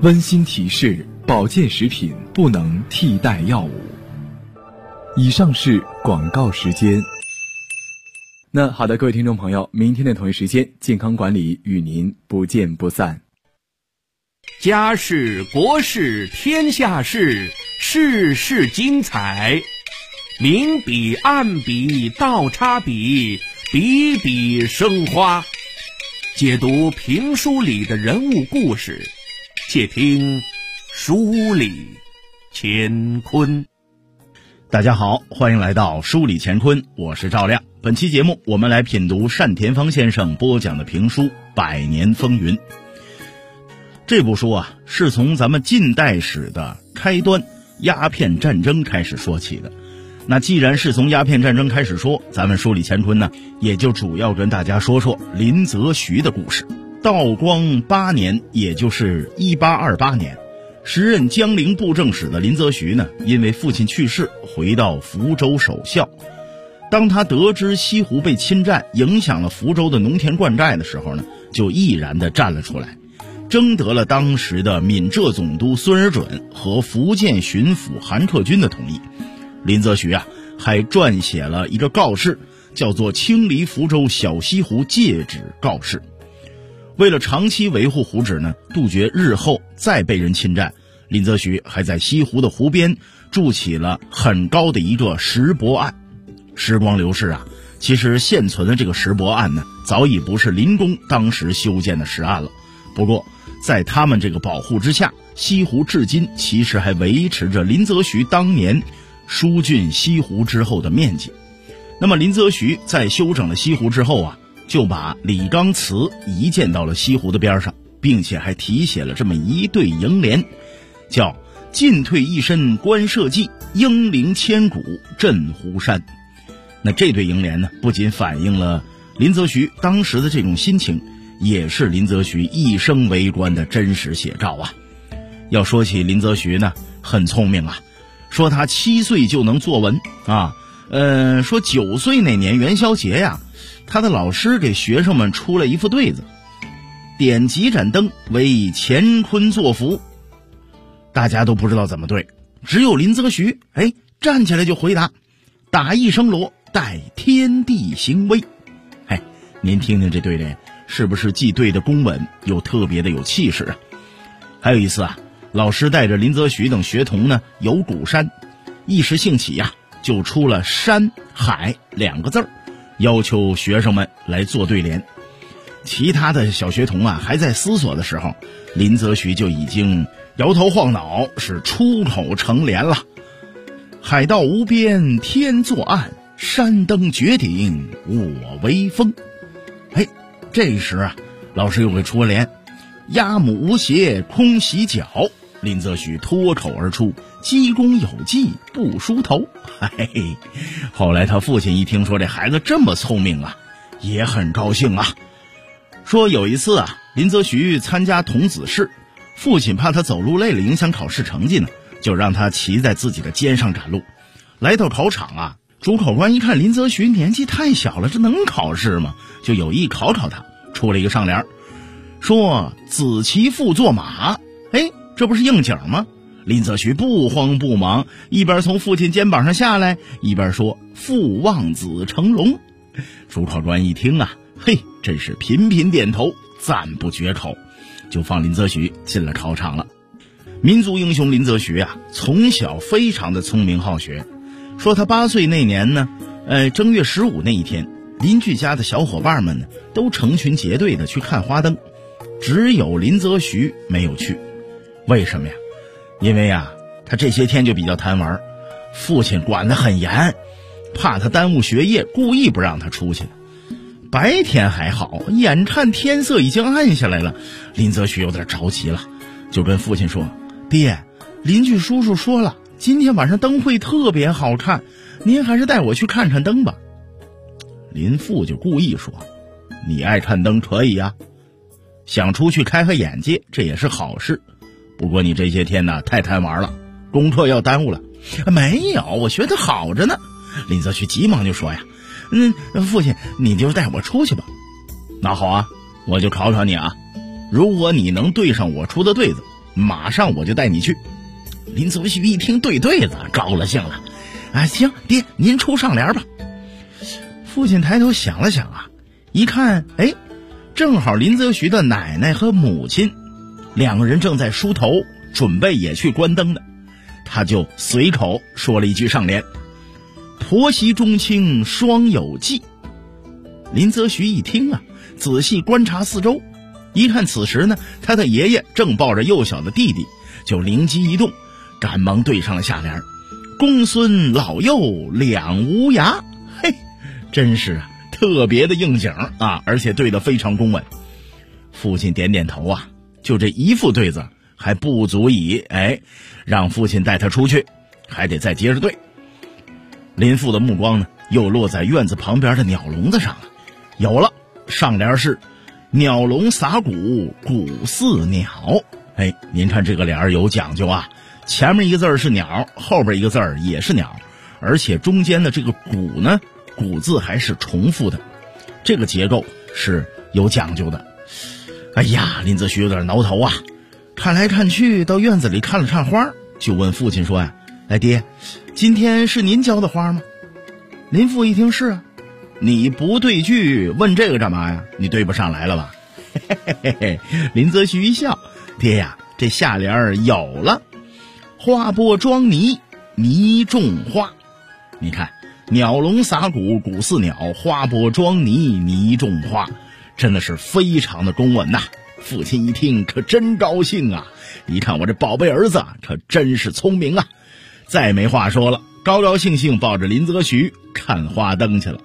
S3: 温馨提示：保健食品不能替代药物。以上是广告时间。那好的，各位听众朋友，明天的同一时间，健康管理与您不见不散。
S6: 家事国事天下事，事事精彩，明笔暗笔倒插笔，笔笔生花。解读评书里的人物故事，且听书里乾坤。
S7: 大家好，欢迎来到书里乾坤，我是赵亮。本期节目我们来品读单田芳先生播讲的评书《百年风云》。这部书啊，是从咱们近代史的开端鸦片战争开始说起的。那既然是从鸦片战争开始说，咱们书里乾坤呢，也就主要跟大家说说林则徐的故事。道光8年，也就是1828年，时任江陵布政使的林则徐呢，因为父亲去世，回到福州守孝。当他得知西湖被侵占，影响了福州的农田灌溉的时候呢，就毅然地站了出来，征得了当时的闽浙总督孙尔准和福建巡抚韩克军的同意。林则徐啊，还撰写了一个告示，叫做《清理福州小西湖戒旨告示》。为了长期维护湖址呢，杜绝日后再被人侵占，林则徐还在西湖的湖边筑起了很高的一个石泊岸。时光流逝啊，其实现存的这个石泊岸呢，早已不是林公当时修建的石岸了。不过在他们这个保护之下，西湖至今其实还维持着林则徐当年疏浚西湖之后的面积。那么林则徐在修整了西湖之后啊，就把李纲祠移建到了西湖的边上，并且还题写了这么一对楹联，叫进退一身观社稷，英灵千古镇湖山。那这对楹联呢，不仅反映了林则徐当时的这种心情，也是林则徐一生为官的真实写照啊。要说起林则徐呢，很聪明啊，说他7岁就能作文啊，说9岁那年元宵节呀，他的老师给学生们出了一副对子，点几盏灯为乾坤作福。大家都不知道怎么对，只有林则徐站起来就回答，打一声锣，待天地行威。您听听这对联，是不是既对的公稳，又特别的有气势啊？还有一次啊，老师带着林则徐等学童呢游鼓山，一时兴起呀，就出了山海2个字，要求学生们来做对联。其他的小学童啊还在思索的时候，林则徐就已经摇头晃脑，是出口成联了。海道无边天作岸，山登绝顶我为峰。这时啊，老师又给出了联，鸭母无鞋空洗脚，林则徐脱口而出，鸡公有技不梳头。后来他父亲一听说这孩子这么聪明啊，也很高兴啊。说有一次啊，林则徐参加童子试，父亲怕他走路累了影响考试成绩呢，就让他骑在自己的肩上赶路。来到考场啊，主考官一看林则徐年纪太小了，这能考试吗？就有意考他，出了一个上联，说子骑父坐马。这不是应景吗？林则徐不慌不忙，一边从父亲肩膀上下来，一边说父望子成龙。主考官一听啊，真是频频点头，赞不绝口，就放林则徐进了考场了。民族英雄林则徐啊，从小非常的聪明好学。说他8岁那年呢，正月15那一天，邻居家的小伙伴们呢，都成群结队的去看花灯，只有林则徐没有去。为什么呀？因为啊，他这些天就比较贪玩，父亲管得很严，怕他耽误学业，故意不让他出去。白天还好，眼看天色已经暗下来了，林则徐有点着急了，就跟父亲说，爹，邻居叔叔说了，今天晚上灯会特别好看，您还是带我去看看灯吧。林父就故意说，你爱看灯可以呀，想出去开开眼界，这也是好事，不过你这些天呢太贪玩了，功课要耽误了。没有，我学得好着呢。林则徐急忙就说呀，父亲你就带我出去吧。那好啊，我就考考你啊，如果你能对上我出的对子， 马上我就带你去。林则徐一听对子，高了兴了，行，爹您出上联吧。父亲抬头想了想一看，正好林则徐的奶奶和母亲两个人正在梳头，准备也去关灯呢。他就随口说了一句上联：婆媳中亲双有忌。林则徐一听仔细观察四周，一看此时呢，他的爷爷正抱着幼小的弟弟，就灵机一动，赶忙对上了下联：公孙老幼两无涯。真是特别的应景而且对得非常公稳。父亲点点头就这一副对子还不足以让父亲带他出去，还得再接着对。林父的目光呢又落在院子旁边的鸟笼子上了。有了，上联是鸟笼撒谷，谷似鸟。您看这个联有讲究前面一个字是鸟，后边一个字也是鸟，而且中间的这个谷呢，谷字还是重复的，这个结构是有讲究的。林则徐有点挠头看来看去到院子里看了看花，就问父亲说爹，今天是您浇的花吗？林父一听是你不对句问这个干嘛呀？你对不上来了吧？林则徐一笑，爹呀，这下联有了，花播装泥，泥种花。你看鸟笼撒谷，谷似鸟，花播装泥，泥种花，真的是非常的公稳父亲一听可真高兴一看我这宝贝儿子可真是聪明再没话说了，高高兴兴抱着林则徐看花灯去了。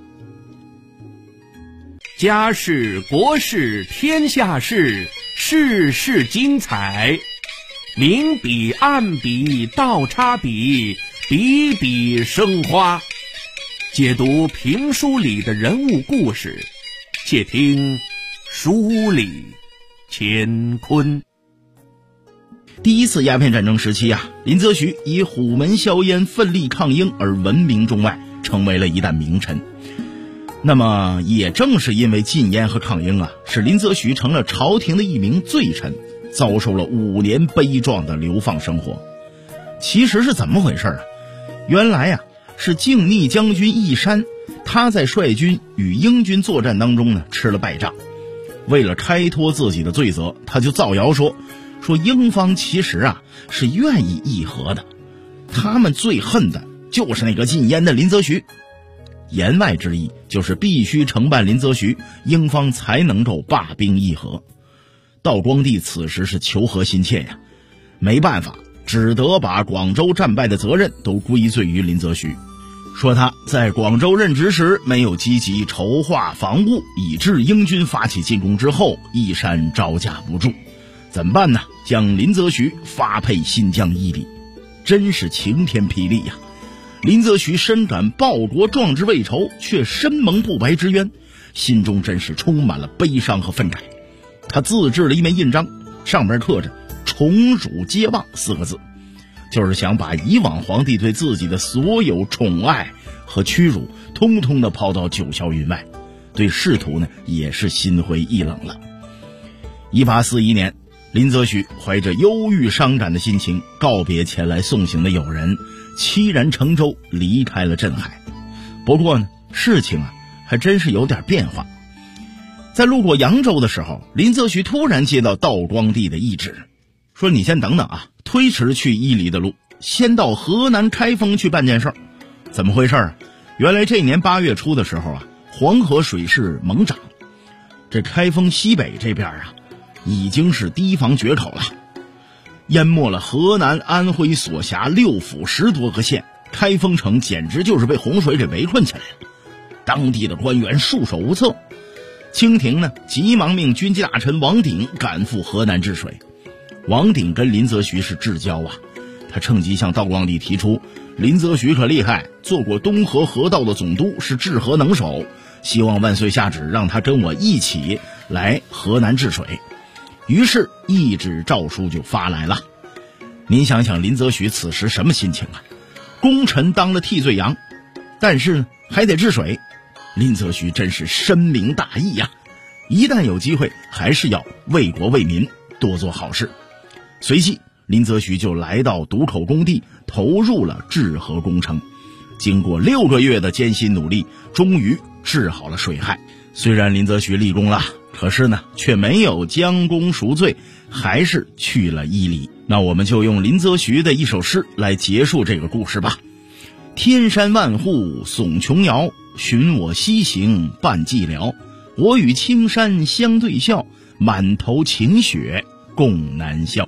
S6: 家事国事天下事，事事精彩，明笔暗笔倒插笔，笔笔生花。解读评书里的人物故事，且听书里乾坤。
S7: 第一次鸦片战争时期林则徐以虎门销烟奋力抗英而闻名中外，成为了一代名臣。那么也正是因为禁烟和抗英使林则徐成了朝廷的一名罪臣，遭受了5年悲壮的流放生活。其实是怎么回事原来是靖逆将军义山，他在率军与英军作战当中呢吃了败仗，为了开脱自己的罪责，他就造谣说英方其实是愿意议和的，他们最恨的就是那个禁烟的林则徐。言外之意就是必须承办林则徐，英方才能够罢兵议和。道光帝此时是求和心切没办法，只得把广州战败的责任都归罪于林则徐，说他在广州任职时没有积极筹划防务，以致英军发起进攻之后，义山招架不住。怎么办呢？将林则徐发配新疆伊犁。真是晴天霹雳林则徐深感报国壮志未酬，却身蒙不白之冤，心中真是充满了悲伤和愤慨。他自制了一面印章，上面刻着宠辱皆忘4个字，就是想把以往皇帝对自己的所有宠爱和屈辱通通的抛到九霄云外，对仕途呢也是心灰意冷了。1841年，林则徐怀着忧郁伤感的心情告别前来送行的友人，凄然乘舟离开了镇海。不过呢，事情还真是有点变化。在路过扬州的时候，林则徐突然接到道光帝的懿旨，说你先等等推迟去伊犁的路，先到河南开封去办件事儿。怎么回事原来这年8月初的时候黄河水势猛涨，这开封西北这边已经是堤防决口了，淹没了河南、安徽所辖6府10多个县，开封城简直就是被洪水给围困起来了。当地的官员束手无策，清廷呢急忙命军机大臣王鼎赶赴河南治水。王鼎跟林则徐是至交他趁机向道光帝提出，林则徐可厉害，做过东河河道的总督，是治河能手，希望万岁下旨让他跟我一起来河南治水。于是懿旨诏书就发来了。您想想林则徐此时什么心情功臣当了替罪羊，但是呢还得治水，林则徐真是深明大义一旦有机会还是要为国为民多做好事。 随即林则徐就来到渡口工地，投入了治河工程。经过6个月的艰辛努力，终于治好了水害。虽然林则徐立功了，可是呢却没有将功赎罪，还是去了伊犁。那我们就用林则徐的一首诗来结束这个故事吧。天山万户耸琼瑶，寻我西行伴寂寥。我与青山相对笑，满头晴雪共南笑。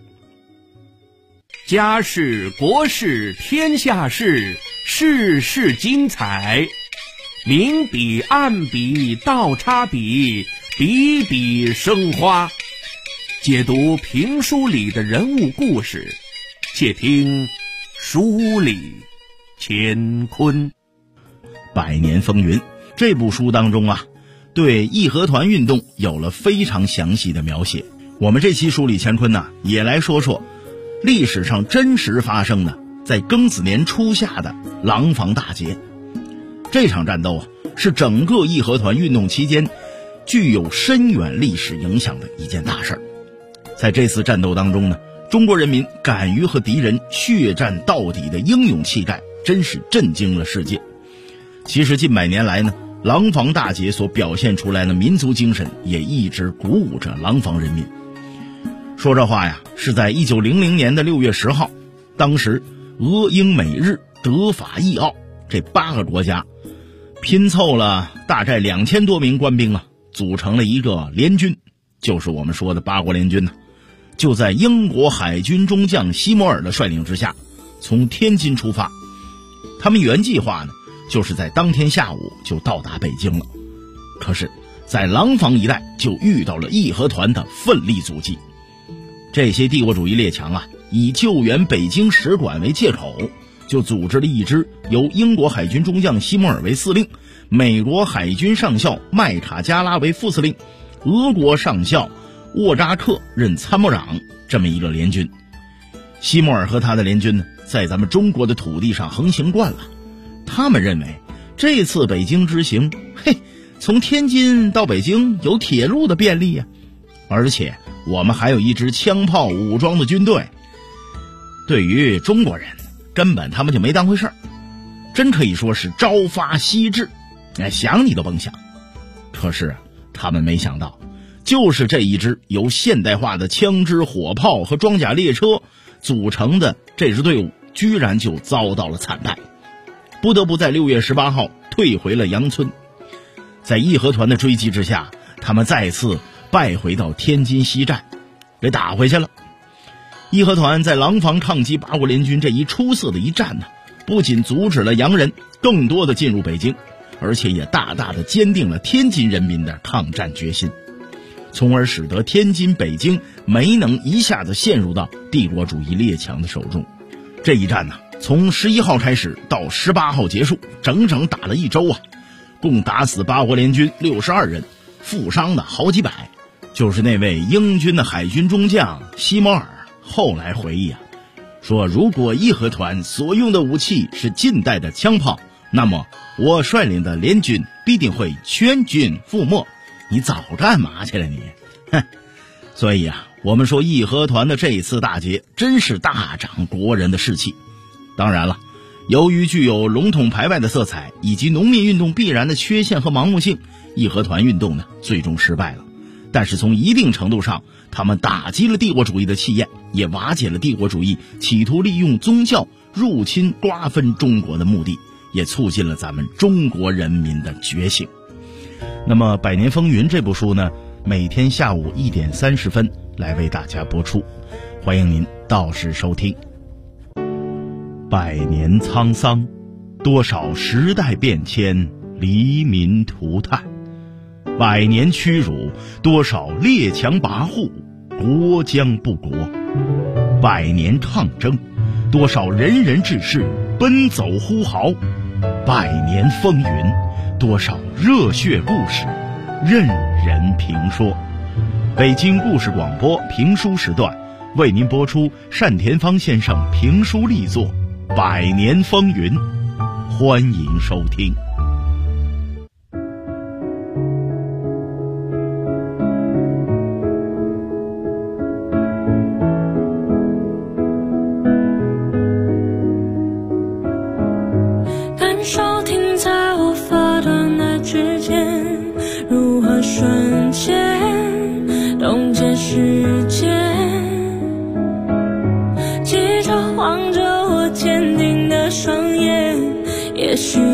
S6: 家事国事天下事，事事精彩。明笔暗笔倒插笔，笔笔生花。解读评书里的人物故事，且听书里乾坤。
S7: 百年风云这部书当中啊，对义和团运动有了非常详细的描写。我们这期书里乾坤呢，也来说说历史上真实发生的在庚子年初夏的廊坊大捷。这场战斗啊，是整个义和团运动期间具有深远历史影响的一件大事儿。在这次战斗当中呢，中国人民敢于和敌人血战到底的英勇气概，真是震惊了世界。其实近百年来呢，廊坊大捷所表现出来的民族精神也一直鼓舞着廊坊人民。说这话呀，是在1900年的6月10号，当时俄英美日德法意奥这8个国家拼凑了大概2000多名官兵啊，组成了一个联军，就是我们说的八国联军呢。就在英国海军中将西摩尔的率领之下，从天津出发。他们原计划呢，就是在当天下午就到达北京了。可是在廊坊一带就遇到了义和团的奋力阻击。这些帝国主义列强啊，以救援北京使馆为借口，就组织了一支由英国海军中将西摩尔为司令，美国海军上校麦卡加拉为副司令，俄国上校沃扎克任参谋长，这么一个联军。西摩尔和他的联军呢，在咱们中国的土地上横行惯了，他们认为这次北京之行，从天津到北京有铁路的便利呀，而且我们还有一支枪炮武装的军队。对于中国人，根本他们就没当回事儿，真可以说是朝发夕至，想你都甭想。可是他们没想到，就是这一支由现代化的枪支火炮和装甲列车组成的这支队伍，居然就遭到了惨败，不得不在6月18号退回了杨村。在义和团的追击之下，他们再次败回到天津西站，给打回去了。义和团在廊坊抗击八国联军这一出色的一战呢，不仅阻止了洋人更多的进入北京，而且也大大的坚定了天津人民的抗战决心，从而使得天津、北京没能一下子陷入到帝国主义列强的手中。这一战呢，从11号开始到18号结束，整整打了1周啊，共打死八国联军62人，负伤的好几百。就是那位英军的海军中将西摩尔后来回忆啊，说如果义和团所用的武器是近代的枪炮，那么我率领的联军必定会全军覆没。你早干嘛去了你？所以啊，我们说义和团的这一次大捷真是大涨国人的士气。当然了，由于具有笼统排外的色彩以及农民运动必然的缺陷和盲目性，义和团运动呢最终失败了。但是从一定程度上，他们打击了帝国主义的气焰，也瓦解了帝国主义企图利用宗教入侵瓜分中国的目的，也促进了咱们中国人民的觉醒。那么《百年风云》这部书呢，每天下午1点30分来为大家播出，欢迎您到时收听。百年沧桑，多少时代变迁，黎民涂炭；百年屈辱，多少列强跋扈，国将不国；百年抗争，多少仁人志士奔走呼号；百年风云，多少热血故事任人评说。北京故事广播评书时段为您播出单田芳先生评书力作《百年风云》，欢迎收听。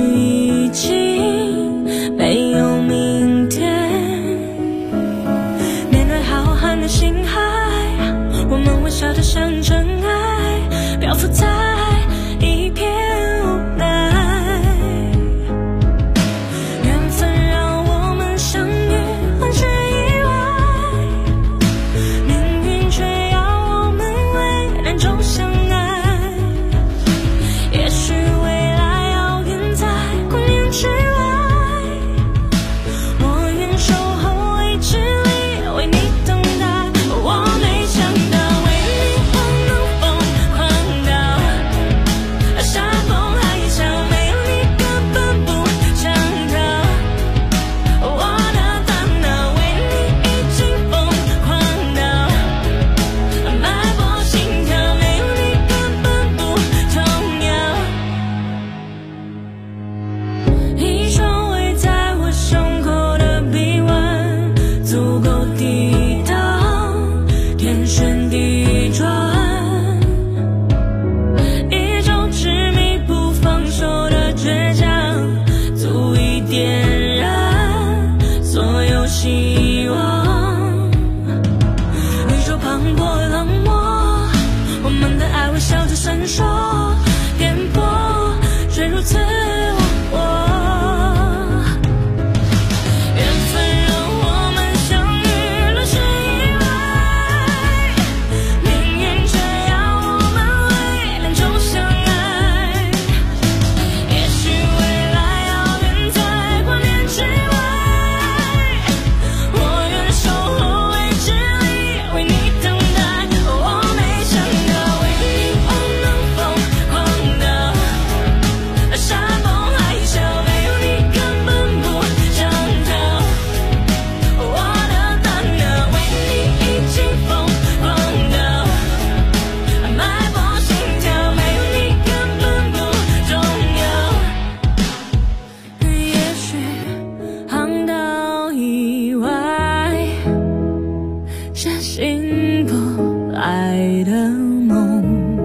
S8: 已经没有明天。面对浩瀚的星海，我们微笑着像尘埃，漂浮在一片无奈。缘分让我们相遇，换是意外，命运却要我们为人终相爱。也许未来遥远在光年之外，我愿守候未知里为你等待。我没想到为你我能疯狂到沙崩海啸，没有你根本不想逃。我的大脑为你已经疯狂到脉搏心跳，没有你根本不重要。一双围在我胸口的臂弯，足够抵挡天旋地转，一种执迷不放手的倔强，足以点燃所有希望。宇宙磅礴冷漠，我们的爱微笑着闪烁，颠簸却如此我。缘分让我们相遇，乱世意外，命运却要我们为人终相爱。也许未来遥远在光年之外，我愿守候未知里为你等待。我没想到为你我能疯狂到沙崩海啸，没有你根本不想逃。我的大脑为你已经疯狂到脉搏心跳，没有你根本不重要。也许航道以外是醒不来的梦。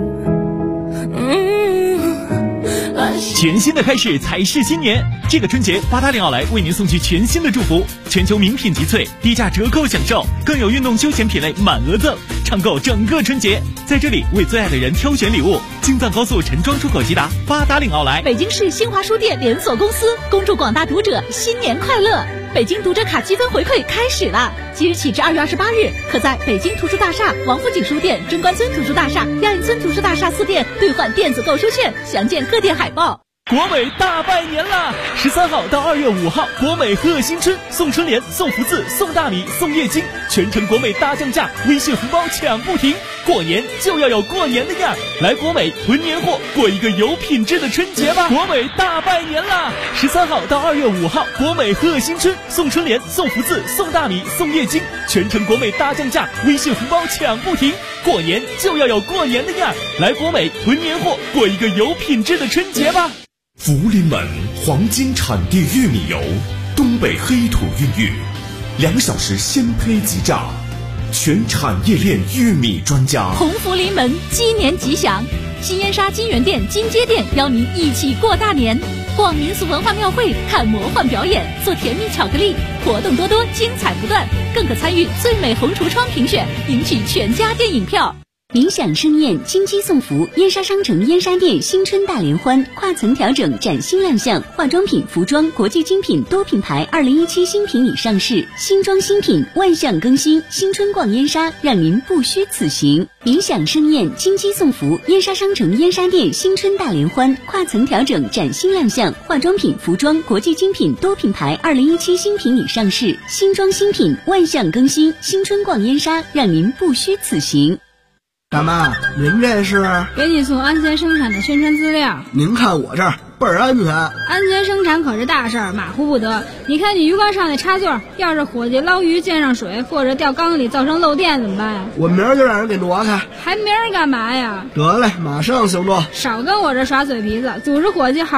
S9: 全新的开始才是新年。这个春节，八达岭奥莱为您送去全新的祝福，全球名品集萃，低价折扣享受，更有运动休闲品类满额赠，畅购整个春节。在这里为最爱的人挑选礼物，京藏高速陈庄出口即达八达岭奥莱。
S10: 北京市新华书店连锁公司恭祝广大读者新年快乐！北京读者卡积分回馈开始了，即日起至2月28日，可在北京图书大厦、王府井书店、中关村图书大厦、亚运村图书大厦4店兑换电子购书券，详见各店海报。
S9: 国美大拜年啦！13号到2月5号，国美贺新春，送春联、送福字、送大米、送液晶，全程国美大降价，微信红包抢不停。过年就要有过年的样儿，来国美囤年货，过一个有品质的春节吧！国美大拜年啦！13号到2月5号，国美贺新春，送春联、送福字、送大米、送液晶，全程国美大降价，微信红包抢不停。过年就要有过年的样儿，来国美囤年货，过一个有品质的春节吧！
S11: 福临门黄金产地玉米油，东北黑土孕育，2小时鲜胚即榨，全产业链玉米专家。
S10: 鸿福临门，鸡年吉祥！新燕莎金源店、金街店邀您一起过大年，逛民俗文化庙会，看魔幻表演，做甜蜜巧克力，活动多多，精彩不断，更可参与最美红橱窗评选，赢取全家电影票。
S12: 冥想盛宴，金鸡送福，燕莎商城燕莎店新春大联欢，跨层调整崭新亮相，化妆品、服装、国际精品多品牌2017新品已上市，新装新品万象更新，新春逛燕莎，让您不虚此行。冥想盛宴，金鸡送福，燕莎商城燕莎店新春大联欢，跨层调整崭新亮相，化妆品、服装、国际精品多品牌2017新品已上市，新装新品万象更新，新春逛燕莎，让您不虚此行。
S13: 大妈，您这是？
S14: 给你送安全生产的宣传资料。
S13: 您看我这儿倍儿安全。
S14: 安全生产可是大事儿，马虎不得。你看你鱼缸上那插座，要是伙计捞鱼溅上水，或者掉缸里造成漏电怎么办呀？
S13: 我明儿就让人给挪开。
S14: 还明儿干嘛呀？
S13: 得嘞，马上行动。
S14: 少跟我这耍嘴皮子，组织伙计好